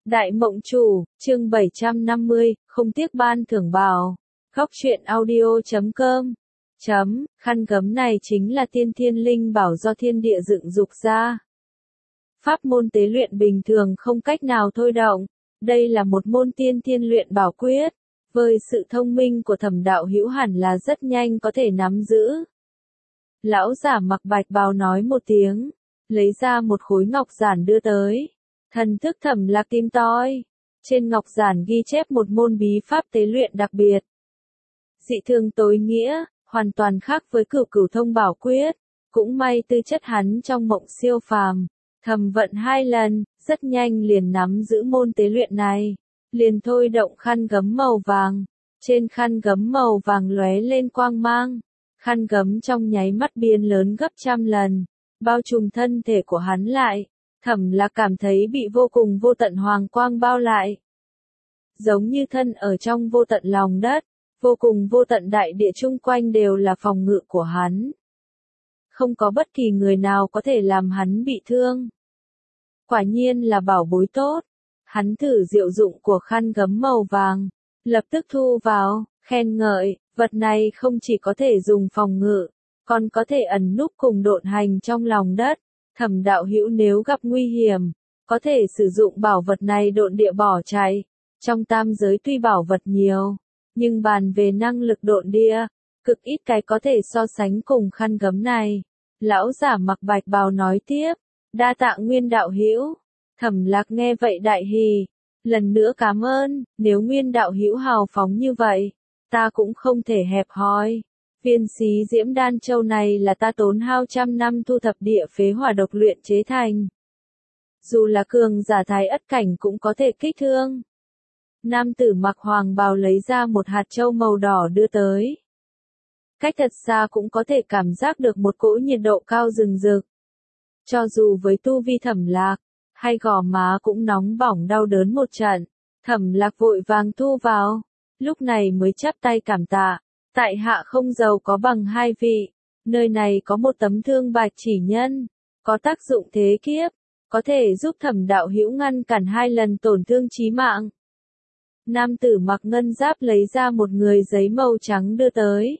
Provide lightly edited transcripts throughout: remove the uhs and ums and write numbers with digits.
Đại Mộng Chủ, chương 750, không tiếc ban thưởng bảo. Góc truyện audio.com. Khăn gấm này chính là tiên thiên linh bảo do thiên địa dựng dục ra. Pháp môn tế luyện bình thường không cách nào thôi động. Đây là một môn tiên thiên luyện bảo quyết. Với sự thông minh của Thẩm đạo hữu hẳn là rất nhanh có thể nắm giữ. Lão giả mặc bạch bào nói một tiếng, lấy ra một khối ngọc giản đưa tới. Thần thức Thẩm Lạc tim toi. Trên ngọc giản ghi chép một môn bí pháp tế luyện đặc biệt. Dị thường tối nghĩa, hoàn toàn khác với cửu cửu thông bảo quyết. Cũng may tư chất hắn trong mộng siêu phàm. Thầm vận 2 lần, rất nhanh liền nắm giữ môn tế luyện này. Liền thôi động khăn gấm màu vàng. Trên khăn gấm màu vàng lóe lên quang mang. Khăn gấm trong nháy mắt biến lớn gấp 100 lần. Bao trùm thân thể của hắn lại. Thẩm Lạc cảm thấy bị vô cùng vô tận hoàng quang bao lại. Giống như thân ở trong vô tận lòng đất, vô cùng vô tận đại địa chung quanh đều là phòng ngự của hắn. Không có bất kỳ người nào có thể làm hắn bị thương. Quả nhiên là bảo bối tốt. Hắn thử diệu dụng của khăn gấm màu vàng, lập tức thu vào, khen ngợi, vật này không chỉ có thể dùng phòng ngự, còn có thể ẩn núp cùng độn hành trong lòng đất. Thẩm đạo hữu nếu gặp nguy hiểm, có thể sử dụng bảo vật này độn địa bỏ chạy. Trong tam giới tuy bảo vật nhiều, nhưng bàn về năng lực độn địa, cực ít cái có thể so sánh cùng khăn gấm này. Lão giả mặc bạch bào nói tiếp, đa tạ Nguyên đạo hữu. Thẩm Lạc nghe vậy đại hỉ, lần nữa cảm ơn, nếu Nguyên đạo hữu hào phóng như vậy, ta cũng không thể hẹp hòi. Viên xí diễm đan châu này là ta tốn hao 100 năm thu thập địa phế hỏa độc luyện chế thành. Dù là cường giả thái ất cảnh cũng có thể kích thương. Nam tử mặc hoàng bào lấy ra một hạt châu màu đỏ đưa tới. Cách thật xa cũng có thể cảm giác được một cỗ nhiệt độ cao rừng rực. Cho dù với tu vi Thẩm Lạc, hay gò má cũng nóng bỏng đau đớn một trận. Thẩm Lạc vội vàng thu vào, lúc này mới chắp tay cảm tạ. Tại hạ không giàu có bằng 2 vị, nơi này có một tấm thương bạch chỉ nhân, có tác dụng thế kiếp, có thể giúp Thẩm đạo hữu ngăn cản 2 lần tổn thương chí mạng. Nam tử mặc ngân giáp lấy ra một người giấy màu trắng đưa tới.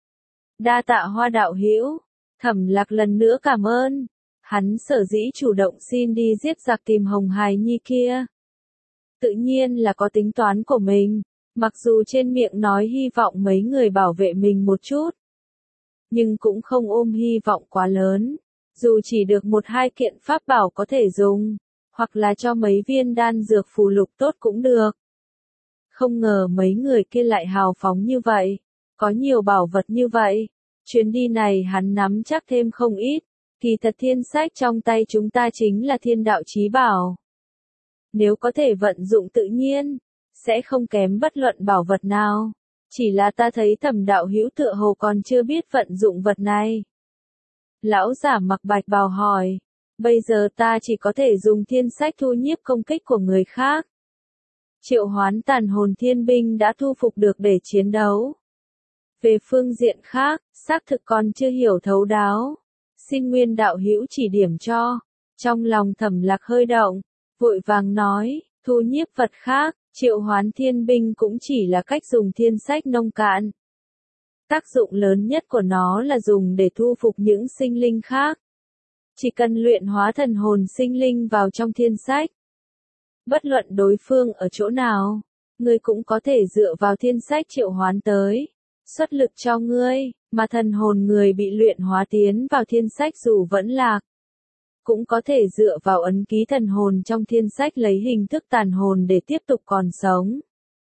Đa tạ Hoa đạo hữu. Thẩm Lạc lần nữa cảm ơn. Hắn sở dĩ chủ động xin đi giết giặc tìm Hồng Hài Nhi kia. Tự nhiên là có tính toán của mình. Mặc dù trên miệng nói hy vọng mấy người bảo vệ mình một chút, nhưng cũng không ôm hy vọng quá lớn. Dù chỉ được 1-2 kiện pháp bảo có thể dùng, hoặc là cho mấy viên đan dược phù lục tốt cũng được. Không ngờ mấy người kia lại hào phóng như vậy, có nhiều bảo vật như vậy. Chuyến đi này hắn nắm chắc thêm không ít, kỳ thật thiên sách trong tay chúng ta chính là thiên đạo chí bảo. Nếu có thể vận dụng tự nhiên, sẽ không kém bất luận bảo vật nào. Chỉ là ta thấy Thẩm đạo hữu tựa hồ còn chưa biết vận dụng vật này. Lão giả mặc bạch bào hỏi, bây giờ ta chỉ có thể dùng thiên sách thu nhiếp công kích của người khác. Triệu hoán tàn hồn thiên binh đã thu phục được để chiến đấu. Về phương diện khác, xác thực còn chưa hiểu thấu đáo. Xin Nguyên đạo hữu chỉ điểm cho. Trong lòng Thẩm Lạc hơi động, vội vàng nói, thu nhiếp vật khác. Triệu hoán thiên binh cũng chỉ là cách dùng thiên sách nông cạn. Tác dụng lớn nhất của nó là dùng để thu phục những sinh linh khác. Chỉ cần luyện hóa thần hồn sinh linh vào trong thiên sách. Bất luận đối phương ở chỗ nào, ngươi cũng có thể dựa vào thiên sách triệu hoán tới. Xuất lực cho ngươi, mà thần hồn người bị luyện hóa tiến vào thiên sách dù vẫn lạc. Cũng có thể dựa vào ấn ký thần hồn trong thiên sách lấy hình thức tàn hồn để tiếp tục còn sống.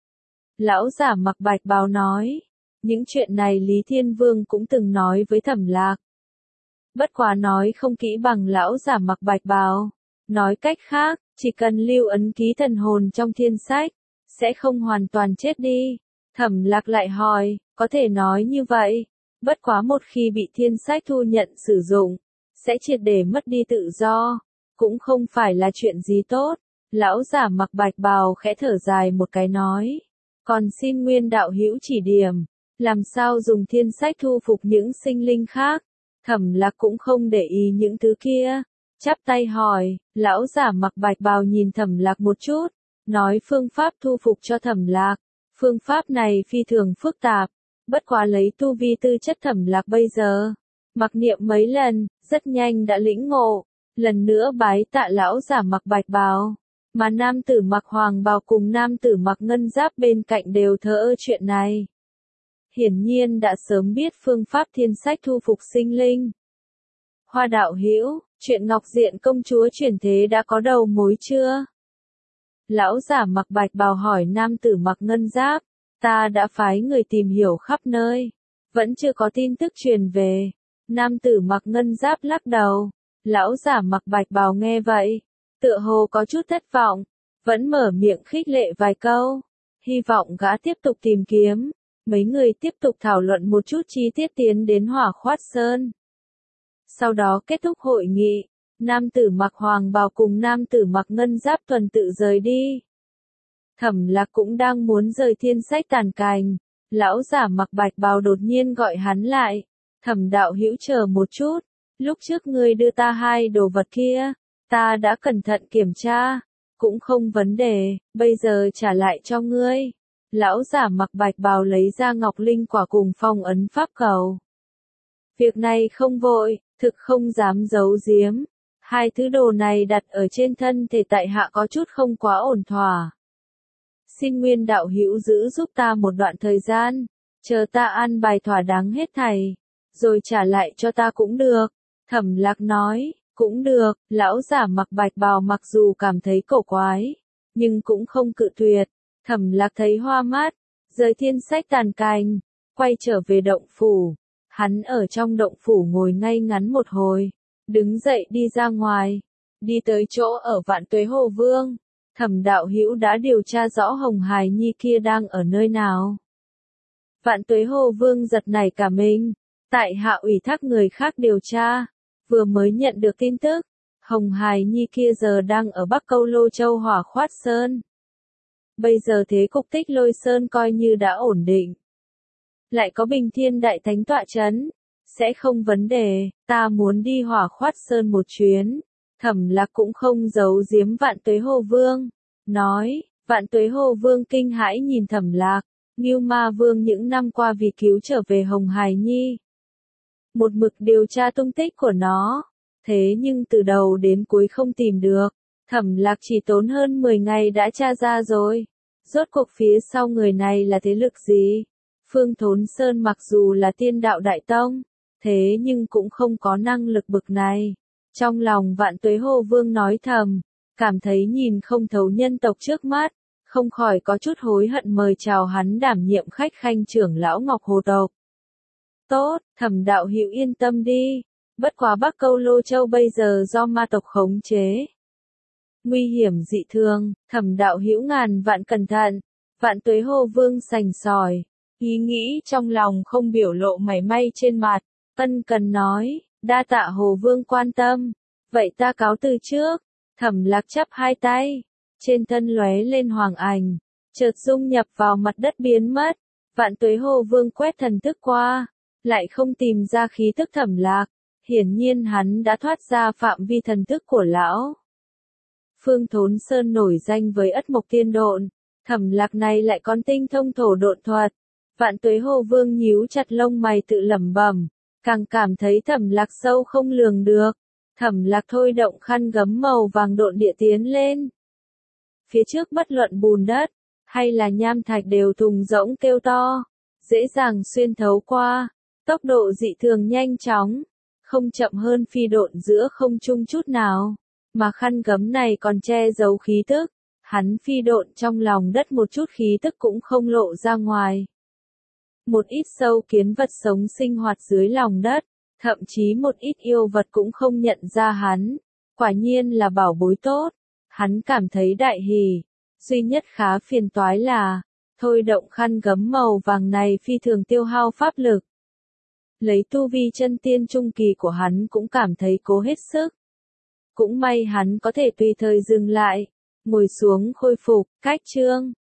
Lão giả mặc bạch bào nói, những chuyện này Lý Thiên Vương cũng từng nói với Thẩm Lạc. Bất quá nói không kỹ bằng lão giả mặc bạch bào. Nói cách khác, chỉ cần lưu ấn ký thần hồn trong thiên sách, sẽ không hoàn toàn chết đi. Thẩm Lạc lại hỏi, có thể nói như vậy, bất quá một khi bị thiên sách thu nhận sử dụng, sẽ triệt để mất đi tự do, cũng không phải là chuyện gì tốt. Lão giả mặc bạch bào khẽ thở dài một cái nói, còn xin Nguyên đạo hữu chỉ điểm, làm sao dùng thiên sách thu phục những sinh linh khác. Thẩm Lạc cũng không để ý những thứ kia, chắp tay hỏi. Lão giả mặc bạch bào nhìn Thẩm Lạc một chút, nói phương pháp thu phục cho Thẩm Lạc. Phương pháp này phi thường phức tạp, bất quá lấy tu vi tư chất Thẩm Lạc bây giờ, mặc niệm mấy lần, rất nhanh đã lĩnh ngộ, lần nữa bái tạ lão giả mặc bạch bào, mà nam tử mặc hoàng bào cùng nam tử mặc ngân giáp bên cạnh đều thờ ơ chuyện này. Hiển nhiên đã sớm biết phương pháp thiên sách thu phục sinh linh. Hoa đạo hữu, chuyện Ngọc Diện công chúa chuyển thế đã có đầu mối chưa? Lão giả mặc bạch bào hỏi nam tử mặc ngân giáp, ta đã phái người tìm hiểu khắp nơi, vẫn chưa có tin tức truyền về. Nam tử mặc ngân giáp lắc đầu, lão giả mặc bạch bào nghe vậy, tựa hồ có chút thất vọng, vẫn mở miệng khích lệ vài câu, hy vọng gã tiếp tục tìm kiếm. Mấy người tiếp tục thảo luận một chút chi tiết tiến đến Hỏa Khoát Sơn. Sau đó kết thúc hội nghị, nam tử mặc hoàng bào cùng nam tử mặc ngân giáp tuần tự rời đi. Thẩm Lạc cũng đang muốn rời thiên sách tàn cành, lão giả mặc bạch bào đột nhiên gọi hắn lại. Thẩm đạo hữu chờ một chút, lúc trước ngươi đưa ta hai đồ vật kia, ta đã cẩn thận kiểm tra, cũng không vấn đề, bây giờ trả lại cho ngươi. Lão giả mặc bạch bào lấy ra ngọc linh quả cùng phong ấn pháp cầu. Việc này không vội, thực không dám giấu giếm. Hai thứ đồ này đặt ở trên thân thể tại hạ có chút không quá ổn thỏa. Xin Nguyên đạo hữu giữ giúp ta một đoạn thời gian, chờ ta an bài thỏa đáng hết thảy, rồi trả lại cho ta cũng được. Thẩm Lạc nói, cũng được, lão giả mặc bạch bào mặc dù cảm thấy cổ quái, nhưng cũng không cự tuyệt. Thẩm Lạc thấy hoa mắt, rời thiên sách tàn cành, quay trở về động phủ. Hắn ở trong động phủ ngồi ngay ngắn một hồi, đứng dậy đi ra ngoài, đi tới chỗ ở Vạn Tuế Hồ Vương. Thẩm đạo hữu đã điều tra rõ Hồng Hài Nhi kia đang ở nơi nào? Vạn Tuế Hồ Vương giật nảy cả mình, tại hạ ủy thác người khác điều tra, vừa mới nhận được tin tức, Hồng Hài Nhi kia giờ đang ở Bắc Câu Lô Châu Hỏa Khoát Sơn. Bây giờ thế cục Tích Lôi Sơn coi như đã ổn định. Lại có Bình Thiên Đại Thánh tọa chấn, sẽ không vấn đề, ta muốn đi Hỏa Khoát Sơn một chuyến. Thẩm Lạc cũng không giấu giếm Vạn Tuế Hồ Vương, nói, Vạn Tuế Hồ Vương kinh hãi nhìn Thẩm Lạc, Ngưu Ma Vương những năm qua vì cứu trở về Hồng Hài Nhi. Một mực điều tra tung tích của nó, thế nhưng từ đầu đến cuối không tìm được. Thẩm Lạc chỉ tốn hơn 10 ngày đã tra ra rồi. Rốt cuộc phía sau người này là thế lực gì? Phương Thốn Sơn mặc dù là tiên đạo đại tông, thế nhưng cũng không có năng lực bực này. Trong lòng Vạn Tuế Hồ Vương nói thầm, cảm thấy nhìn không thấu nhân tộc trước mắt, không khỏi có chút hối hận mời chào hắn đảm nhiệm khách khanh trưởng lão Ngọc Hồ tộc. Tốt, Thẩm đạo hữu yên tâm đi, bất quá Bắc Câu Lô Châu bây giờ do ma tộc khống chế. Nguy hiểm dị thường, Thẩm đạo hữu ngàn vạn cẩn thận. Vạn Tuế Hồ Vương sành sỏi, ý nghĩ trong lòng không biểu lộ mảy may trên mặt, ân cần nói, đa tạ Hồ Vương quan tâm, vậy ta cáo từ trước. Thẩm Lạc chắp hai tay, trên thân lóe lên hoàng ảnh, chợt dung nhập vào mặt đất biến mất. Vạn Tuế Hồ Vương quét thần thức qua, lại không tìm ra khí tức Thẩm Lạc, hiển nhiên hắn đã thoát ra phạm vi thần thức của lão. Phương Thốn Sơn nổi danh với Ất Mộc Tiên Độn, Thẩm Lạc này lại còn tinh thông thổ độn thuật. Vạn Tuế Hồ Vương nhíu chặt lông mày tự lẩm bẩm, càng cảm thấy Thẩm Lạc sâu không lường được. Thẩm Lạc thôi động khăn gấm màu vàng độn địa tiến lên. Phía trước bất luận bùn đất, hay là nham thạch đều thùng rỗng kêu to, dễ dàng xuyên thấu qua, tốc độ dị thường nhanh chóng, không chậm hơn phi độn giữa không trung chút nào, mà khăn gấm này còn che giấu khí tức, hắn phi độn trong lòng đất một chút khí tức cũng không lộ ra ngoài. Một ít sâu kiến vật sống sinh hoạt dưới lòng đất, thậm chí một ít yêu vật cũng không nhận ra hắn, quả nhiên là bảo bối tốt, hắn cảm thấy đại hỉ, duy nhất khá phiền toái là, thôi động khăn gấm màu vàng này phi thường tiêu hao pháp lực. Lấy tu vi chân tiên trung kỳ của hắn cũng cảm thấy cố hết sức. Cũng may hắn có thể tùy thời dừng lại, ngồi xuống khôi phục, cách chương.